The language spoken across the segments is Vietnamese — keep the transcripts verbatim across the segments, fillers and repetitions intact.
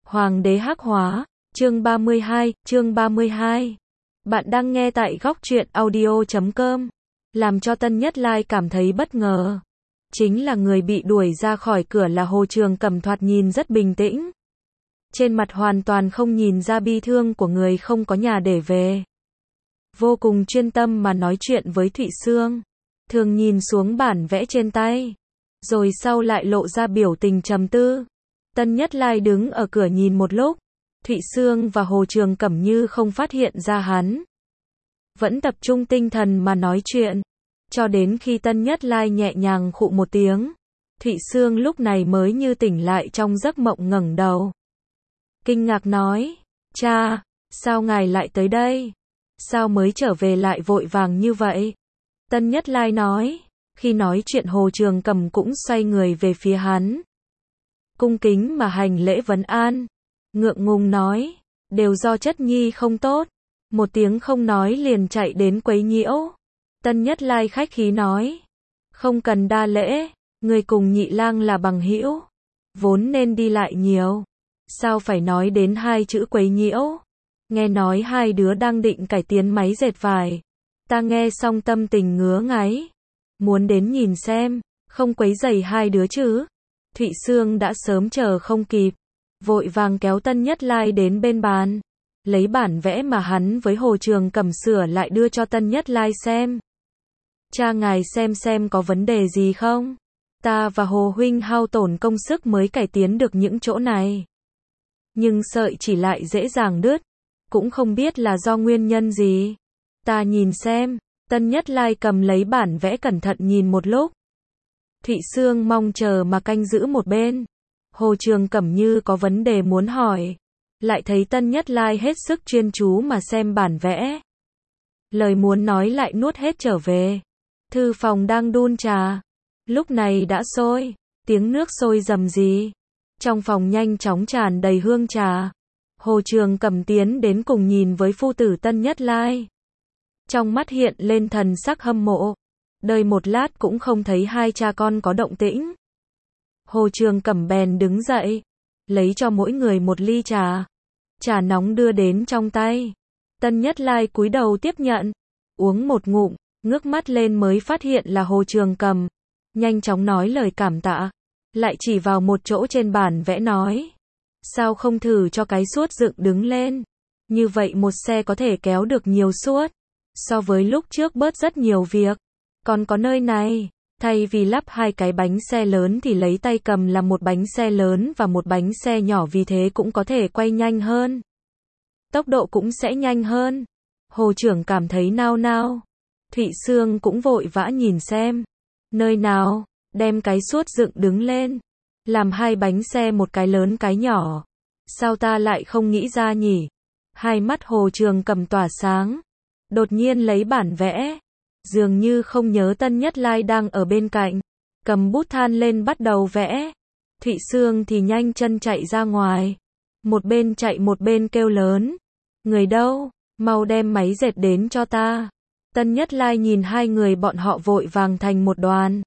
Hoàng đế hắc hóa, chương ba mươi hai, chương ba mươi hai. Bạn đang nghe tại góc truyện audio chấm com. Làm cho Tân Nhất Lai cảm thấy bất ngờ. Chính là người bị đuổi ra khỏi cửa là Hồ Trường Cẩm, thoạt nhìn rất bình tĩnh. Trên mặt hoàn toàn không nhìn ra bi thương của người không có nhà để về. Vô cùng chuyên tâm mà nói chuyện với Thụy Sương. Thường nhìn xuống bản vẽ trên tay. Rồi sau lại lộ ra biểu tình trầm tư. Tân Nhất Lai đứng ở cửa nhìn một lúc. Thụy Sương và Hồ Trường Cẩm như không phát hiện ra hắn. Vẫn tập trung tinh thần mà nói chuyện. Cho đến khi Tân Nhất Lai nhẹ nhàng khụ một tiếng. Thụy Sương lúc này mới như tỉnh lại trong giấc mộng, ngẩng đầu. Kinh ngạc nói, cha, sao ngài lại tới đây? Sao mới trở về lại vội vàng như vậy? Tân Nhất Lai nói, khi nói chuyện Hồ Trường Cẩm cũng xoay người về phía hắn. Cung kính mà hành lễ vấn an. Ngượng ngùng nói, đều do chất nhi không tốt. Một tiếng không nói liền chạy đến quấy nhiễu. Tân Nhất Lai khách khí nói, không cần đa lễ, người cùng nhị lang là bằng hữu, vốn nên đi lại nhiều. Sao phải nói đến hai chữ quấy nhiễu? Nghe nói hai đứa đang định cải tiến máy dệt vải. Ta nghe xong tâm tình ngứa ngáy. Muốn đến nhìn xem, không quấy rầy hai đứa chứ? Thụy Sương đã sớm chờ không kịp. Vội vàng kéo Tân Nhất Lai đến bên bàn. Lấy bản vẽ mà hắn với Hồ Trường Cẩm sửa lại đưa cho Tân Nhất Lai xem. Cha ngài xem xem có vấn đề gì không? Ta và Hồ huynh hao tổn công sức mới cải tiến được những chỗ này. Nhưng sợi chỉ lại dễ dàng đứt. Cũng không biết là do nguyên nhân gì. Ta nhìn xem. Tân Nhất Lai cầm lấy bản vẽ cẩn thận nhìn một lúc. Thụy Sương mong chờ mà canh giữ một bên. Hồ Trường Cẩm như có vấn đề muốn hỏi. Lại thấy Tân Nhất Lai hết sức chuyên chú mà xem bản vẽ. Lời muốn nói lại nuốt hết trở về. Thư phòng đang đun trà. Lúc này đã sôi. Tiếng nước sôi rầm rì. Trong phòng nhanh chóng tràn đầy hương trà. Hồ Trường Cẩm tiến đến cùng nhìn với phu tử Tân Nhất Lai. Trong mắt hiện lên thần sắc hâm mộ. Đợi một lát cũng không thấy hai cha con có động tĩnh. Hồ Trường Cẩm bèn đứng dậy. Lấy cho mỗi người một ly trà. Trà nóng đưa đến trong tay. Tân Nhất Lai cúi đầu tiếp nhận. Uống một ngụm, ngước mắt lên mới phát hiện là Hồ Trường Cẩm. Nhanh chóng nói lời cảm tạ. Lại chỉ vào một chỗ trên bản vẽ nói. Sao không thử cho cái suốt dựng đứng lên? Như vậy một xe có thể kéo được nhiều suốt. So với lúc trước bớt rất nhiều việc. Còn có nơi này, thay vì lắp hai cái bánh xe lớn thì lấy tay cầm làm một bánh xe lớn và một bánh xe nhỏ, vì thế cũng có thể quay nhanh hơn. Tốc độ cũng sẽ nhanh hơn. Hồ trưởng cảm thấy nao nao. Thụy Sương cũng vội vã nhìn xem. Nơi nào, đem cái suốt dựng đứng lên. Làm hai bánh xe, một cái lớn cái nhỏ. Sao ta lại không nghĩ ra nhỉ? Hai mắt Hồ Trường Cẩm tỏa sáng. Đột nhiên lấy bản vẽ. Dường như không nhớ Tân Nhất Lai đang ở bên cạnh. Cầm bút than lên bắt đầu vẽ. Thụy Sương thì nhanh chân chạy ra ngoài. Một bên chạy một bên kêu lớn. Người đâu? Mau đem máy dệt đến cho ta. Tân Nhất Lai nhìn hai người bọn họ vội vàng thành một đoàn.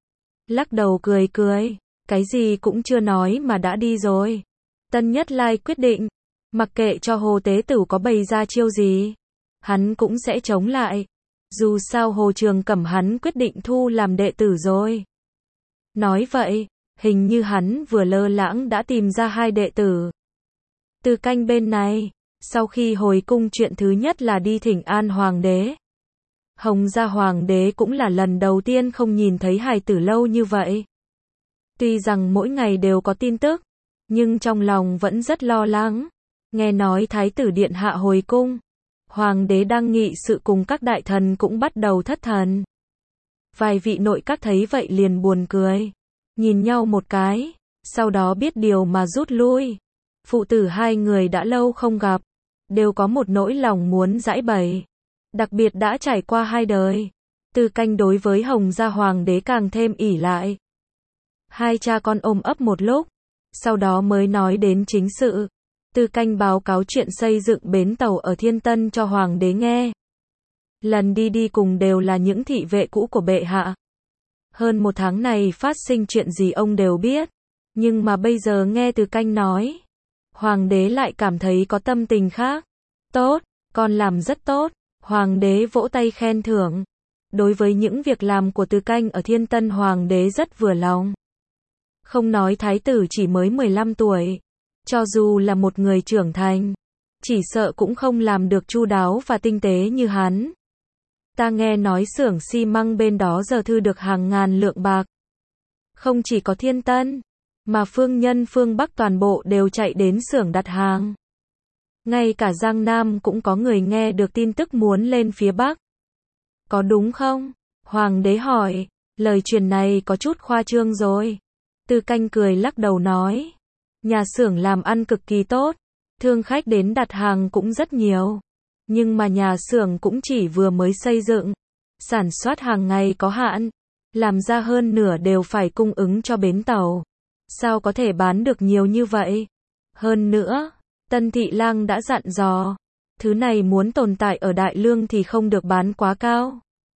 Lắc đầu cười cười. Cái gì cũng chưa nói mà đã đi rồi. Tân Nhất Lai quyết định. Mặc kệ cho Hồ Tế Tử có bày ra chiêu gì. Hắn cũng sẽ chống lại. Dù sao Hồ Trường Cẩm hắn quyết định thu làm đệ tử rồi. Nói vậy, hình như hắn vừa lơ lãng đã tìm ra hai đệ tử. Từ canh bên này, sau khi hồi cung chuyện thứ nhất là đi thỉnh an hoàng đế. Hồng gia hoàng đế cũng là lần đầu tiên không nhìn thấy hài tử lâu như vậy. Tuy rằng mỗi ngày đều có tin tức, nhưng trong lòng vẫn rất lo lắng. Nghe nói thái tử điện hạ hồi cung. Hoàng đế đang nghị sự cùng các đại thần cũng bắt đầu thất thần. Vài vị nội các thấy vậy liền buồn cười. Nhìn nhau một cái. Sau đó biết điều mà rút lui. Phụ tử hai người đã lâu không gặp. Đều có một nỗi lòng muốn giãi bày. Đặc biệt đã trải qua hai đời. Từ canh đối với Hồng gia hoàng đế càng thêm ỷ lại. Hai cha con ôm ấp một lúc. Sau đó mới nói đến chính sự. Từ canh báo cáo chuyện xây dựng bến tàu ở Thiên Tân cho hoàng đế nghe. Lần đi đi cùng đều là những thị vệ cũ của bệ hạ. Hơn một tháng này phát sinh chuyện gì ông đều biết. Nhưng mà bây giờ nghe Từ canh nói. Hoàng đế lại cảm thấy có tâm tình khác. Tốt, con làm rất tốt. Hoàng đế vỗ tay khen thưởng. Đối với những việc làm của Từ Canh ở Thiên Tân, hoàng đế rất vừa lòng. Không nói thái tử chỉ mới mười lăm tuổi, cho dù là một người trưởng thành, chỉ sợ cũng không làm được chu đáo và tinh tế như hắn. Ta nghe nói xưởng xi măng bên đó giờ thư được hàng ngàn lượng bạc. Không chỉ có Thiên Tân, mà phương Nhân phương Bắc toàn bộ đều chạy đến xưởng đặt hàng. Ngay cả Giang Nam cũng có người nghe được tin tức muốn lên phía Bắc. Có đúng không? Hoàng đế hỏi. Lời truyền này có chút khoa trương rồi. Từ Canh cười lắc đầu nói. Nhà xưởng làm ăn cực kỳ tốt. Thương khách đến đặt hàng cũng rất nhiều. Nhưng mà nhà xưởng cũng chỉ vừa mới xây dựng. Sản xuất hàng ngày có hạn. Làm ra hơn nửa đều phải cung ứng cho bến tàu. Sao có thể bán được nhiều như vậy? Hơn nữa, Tân Thị Lang đã dặn dò. Thứ này muốn tồn tại ở Đại Lương thì không được bán quá cao.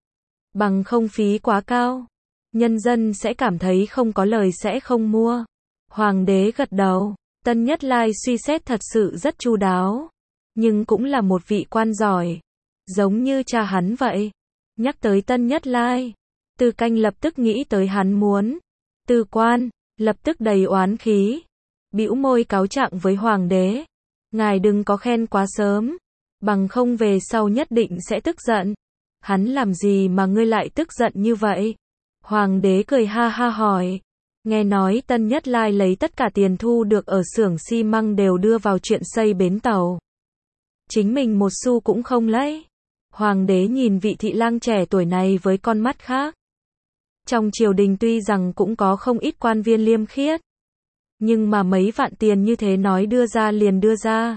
Bằng không phí quá cao. Nhân dân sẽ cảm thấy không có lời sẽ không mua. Hoàng đế gật đầu. Tân Nhất Lai suy xét thật sự rất chu đáo. Nhưng cũng là một vị quan giỏi. Giống như cha hắn vậy. Nhắc tới Tân Nhất Lai, Từ Canh lập tức nghĩ tới hắn muốn. Từ quan, lập tức đầy oán khí. Bĩu môi cáo trạng với hoàng đế. Ngài đừng có khen quá sớm. Bằng không về sau nhất định sẽ tức giận. Hắn làm gì mà ngươi lại tức giận như vậy? Hoàng đế cười ha ha hỏi. Nghe nói Tân Nhất Lai lấy tất cả tiền thu được ở xưởng xi măng đều đưa vào chuyện xây bến tàu. Chính mình một xu cũng không lấy. Hoàng đế nhìn vị thị lang trẻ tuổi này với con mắt khác. Trong triều đình tuy rằng cũng có không ít quan viên liêm khiết. Nhưng mà mấy vạn tiền như thế nói đưa ra liền đưa ra.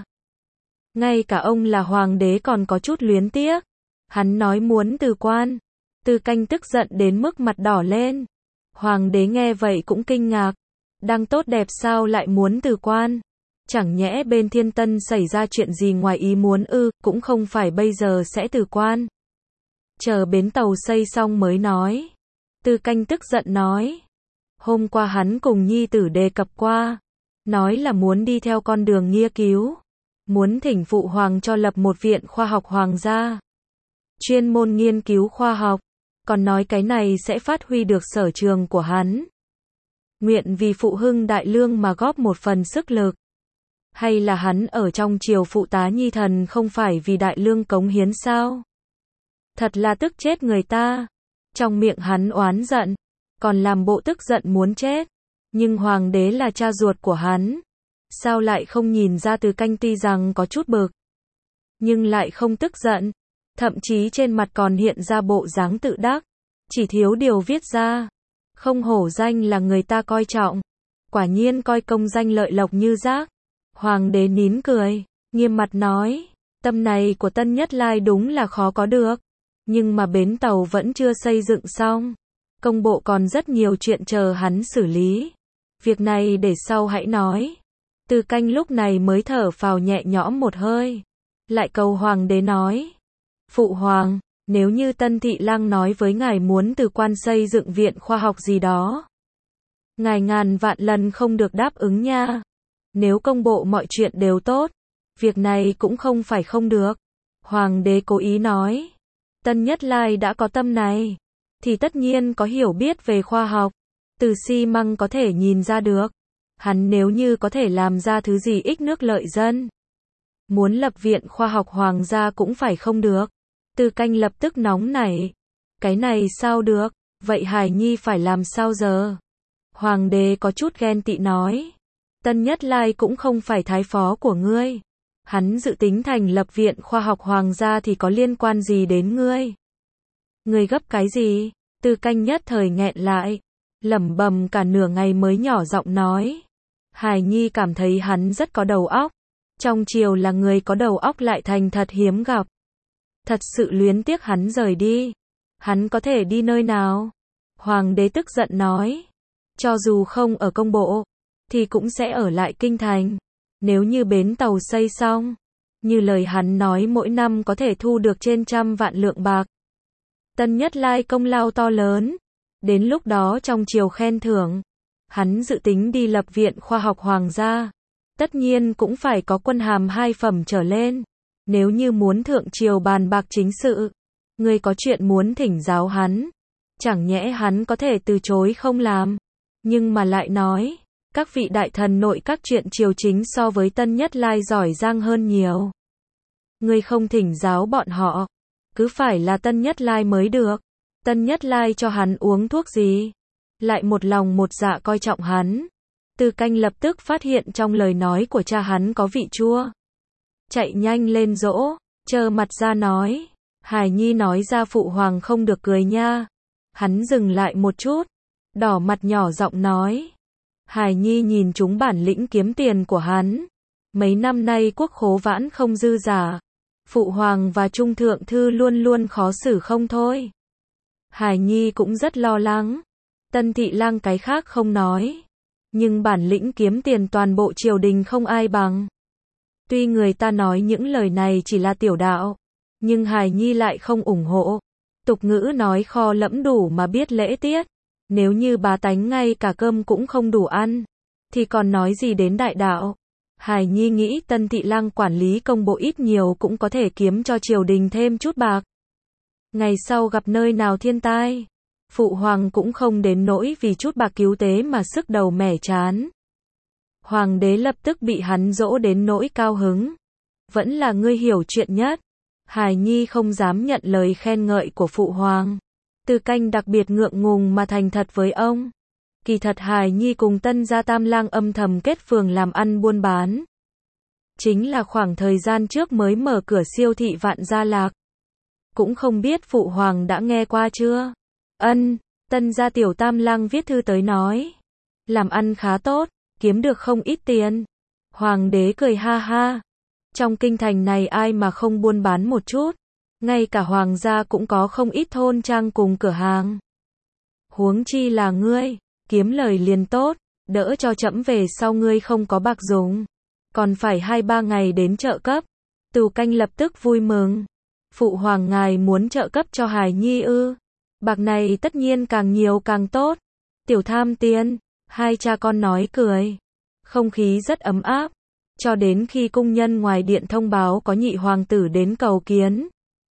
Ngay cả ông là hoàng đế còn có chút luyến tiếc. Hắn nói muốn từ quan. Từ Canh tức giận đến mức mặt đỏ lên. Hoàng đế nghe vậy cũng kinh ngạc. Đang tốt đẹp sao lại muốn từ quan? Chẳng nhẽ bên Thiên Tân xảy ra chuyện gì ngoài ý muốn ư? Cũng không phải bây giờ sẽ từ quan. Chờ bến tàu xây xong mới nói. Từ Canh tức giận nói. Hôm qua hắn cùng nhi tử đề cập qua. Nói là muốn đi theo con đường nghiên cứu. Muốn thỉnh phụ hoàng cho lập một viện khoa học hoàng gia. Chuyên môn nghiên cứu khoa học. Còn nói cái này sẽ phát huy được sở trường của hắn. Nguyện vì phụ hưng Đại Lương mà góp một phần sức lực. Hay là hắn ở trong triều phụ tá nhi thần không phải vì Đại Lương cống hiến sao? Thật là tức chết người ta. Trong miệng hắn oán giận. Còn làm bộ tức giận muốn chết. Nhưng hoàng đế là cha ruột của hắn. Sao lại không nhìn ra Từ Canh tuy rằng có chút bực. Nhưng lại không tức giận. Thậm chí trên mặt còn hiện ra bộ dáng tự đắc. Chỉ thiếu điều viết ra. Không hổ danh là người ta coi trọng. Quả nhiên coi công danh lợi lộc như rác. Hoàng đế nín cười. Nghiêm mặt nói. Tâm này của Tân Nhất Lai đúng là khó có được. Nhưng mà bến tàu vẫn chưa xây dựng xong. Công bộ còn rất nhiều chuyện chờ hắn xử lý. Việc này để sau hãy nói. Từ Canh lúc này mới thở phào nhẹ nhõm một hơi. Lại cầu hoàng đế nói. Phụ hoàng, nếu như Tân Thị Lang nói với ngài muốn từ quan xây dựng viện khoa học gì đó. Ngài ngàn vạn lần không được đáp ứng nha. Nếu công bộ mọi chuyện đều tốt. Việc này cũng không phải không được. Hoàng đế cố ý nói. Tân Nhất Lai đã có tâm này. Thì tất nhiên có hiểu biết về khoa học. Từ xi măng có thể nhìn ra được. Hắn nếu như có thể làm ra thứ gì ích nước lợi dân. Muốn lập viện khoa học hoàng gia cũng phải không được. Từ Canh lập tức nóng nảy. Cái này sao được, vậy Hải Nhi phải làm sao giờ? Hoàng đế có chút ghen tị nói. Tân Nhất Lai cũng không phải thái phó của ngươi. Hắn dự tính thành lập viện khoa học hoàng gia thì có liên quan gì đến ngươi? Ngươi gấp cái gì? Từ Canh nhất thời nghẹn lại. Lẩm bẩm cả nửa ngày mới nhỏ giọng nói. Hải Nhi cảm thấy hắn rất có đầu óc. Trong triều là người có đầu óc lại thành thật hiếm gặp. Thật sự luyến tiếc hắn rời đi. Hắn có thể đi nơi nào? Hoàng đế tức giận nói. Cho dù không ở công bộ, thì cũng sẽ ở lại kinh thành. Nếu như bến tàu xây xong, như lời hắn nói mỗi năm có thể thu được trên trăm vạn lượng bạc. Tân Nhất Lai công lao to lớn. Đến lúc đó trong triều khen thưởng, hắn dự tính đi lập viện khoa học hoàng gia. tất nhiên cũng phải có quân hàm hai phẩm trở lên. Nếu như muốn thượng triều bàn bạc chính sự, ngươi có chuyện muốn thỉnh giáo hắn, chẳng nhẽ hắn có thể từ chối không làm. Nhưng mà lại nói, các vị đại thần nội các chuyện triều chính so với Tân Nhất Lai giỏi giang hơn nhiều. Ngươi không thỉnh giáo bọn họ, cứ phải là Tân Nhất Lai mới được. Tân Nhất Lai cho hắn uống thuốc gì? Lại một lòng một dạ coi trọng hắn. Từ Canh lập tức phát hiện trong lời nói của cha hắn có vị chua. Chạy nhanh lên dỗ, trơ mặt ra nói. Hải Nhi nói ra phụ hoàng không được cười nha. Hắn dừng lại một chút, đỏ mặt nhỏ giọng nói. Hải Nhi nhìn chúng bản lĩnh kiếm tiền của hắn. Mấy năm nay quốc khố vãn không dư giả. Phụ hoàng và trung thượng thư luôn luôn khó xử không thôi. Hải Nhi cũng rất lo lắng. Tân Thị Lang cái khác không nói. Nhưng bản lĩnh kiếm tiền toàn bộ triều đình không ai bằng. Tuy người ta nói những lời này chỉ là tiểu đạo, nhưng Hải Nhi lại không ủng hộ. Tục ngữ nói kho lẫm đủ mà biết lễ tiết. Nếu như bá tánh ngay cả cơm cũng không đủ ăn, thì còn nói gì đến đại đạo. Hải Nhi nghĩ Tân Thị Lang quản lý công bộ ít nhiều cũng có thể kiếm cho triều đình thêm chút bạc. Ngày sau gặp nơi nào thiên tai, phụ hoàng cũng không đến nỗi vì chút bạc cứu tế mà sức đầu mẻ chán. Hoàng đế lập tức bị hắn dỗ đến nỗi cao hứng. Vẫn là ngươi hiểu chuyện nhất. Hải Nhi không dám nhận lời khen ngợi của phụ hoàng. Từ Canh đặc biệt ngượng ngùng mà thành thật với ông. Kỳ thật Hải Nhi cùng Tân gia Tam Lang âm thầm kết phường làm ăn buôn bán. Chính là khoảng thời gian trước mới mở cửa siêu thị Vạn Gia Lạc. Cũng không biết phụ hoàng đã nghe qua chưa? Ân, Tân gia tiểu Tam Lang viết thư tới nói. Làm ăn khá tốt, kiếm được không ít tiền. Hoàng đế cười ha ha. Trong kinh thành này ai mà không buôn bán một chút. Ngay cả hoàng gia cũng có không ít thôn trang cùng cửa hàng. Huống chi là ngươi, kiếm lời liền tốt, đỡ cho trẫm về sau ngươi không có bạc dùng. Còn phải hai ba ngày đến trợ cấp. Từ Canh lập tức vui mừng. Phụ hoàng ngài muốn trợ cấp cho Hải Nhi ư? Bạc này tất nhiên càng nhiều càng tốt. Tiểu tham tiên, hai cha con nói cười. Không khí rất ấm áp. Cho đến khi cung nhân ngoài điện thông báo có nhị hoàng tử đến cầu kiến.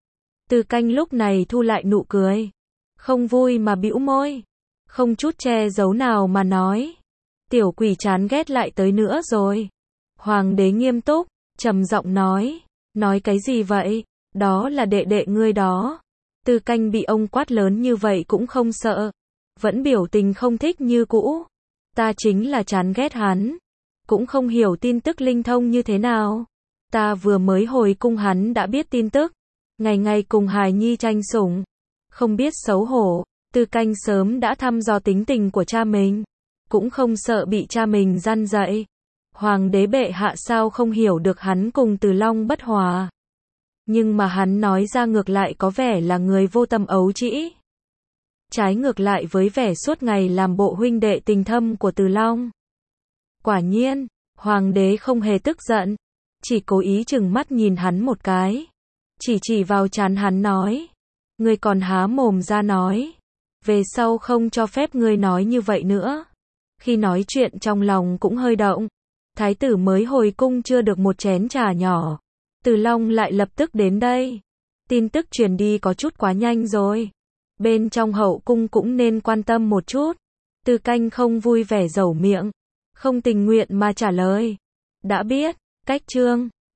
Từ Canh lúc này thu lại nụ cười. Không vui mà bĩu môi. Không chút che giấu nào mà nói. Tiểu quỷ chán ghét lại tới nữa rồi. Hoàng đế nghiêm túc, trầm giọng nói. Nói cái gì vậy? Đó là đệ đệ ngươi đó. Từ Canh bị ông quát lớn như vậy cũng không sợ. Vẫn biểu tình không thích như cũ. Ta chính là chán ghét hắn. Cũng không hiểu tin tức linh thông như thế nào. Ta vừa mới hồi cung hắn đã biết tin tức. Ngày ngày cùng Hải Nhi tranh sủng. Không biết xấu hổ. Từ Canh sớm đã thăm dò tính tình của cha mình. Cũng không sợ bị cha mình răn dạy. Hoàng đế bệ hạ sao không hiểu được hắn cùng Từ Long bất hòa. Nhưng mà hắn nói ra ngược lại có vẻ là người vô tâm ấu trĩ. Trái ngược lại với vẻ suốt ngày làm bộ huynh đệ tình thâm của Từ Long. Quả nhiên, hoàng đế không hề tức giận. Chỉ cố ý chừng mắt nhìn hắn một cái. Chỉ chỉ vào trán hắn nói. Ngươi còn há mồm ra nói. Về sau không cho phép ngươi nói như vậy nữa. Khi nói chuyện trong lòng cũng hơi động. Thái tử mới hồi cung chưa được một chén trà nhỏ. Từ Long lại lập tức đến đây. Tin tức truyền đi có chút quá nhanh rồi. Bên trong hậu cung cũng nên quan tâm một chút. Từ Canh không vui vẻ dẩu miệng. Không tình nguyện mà trả lời. Đã biết, cách chương.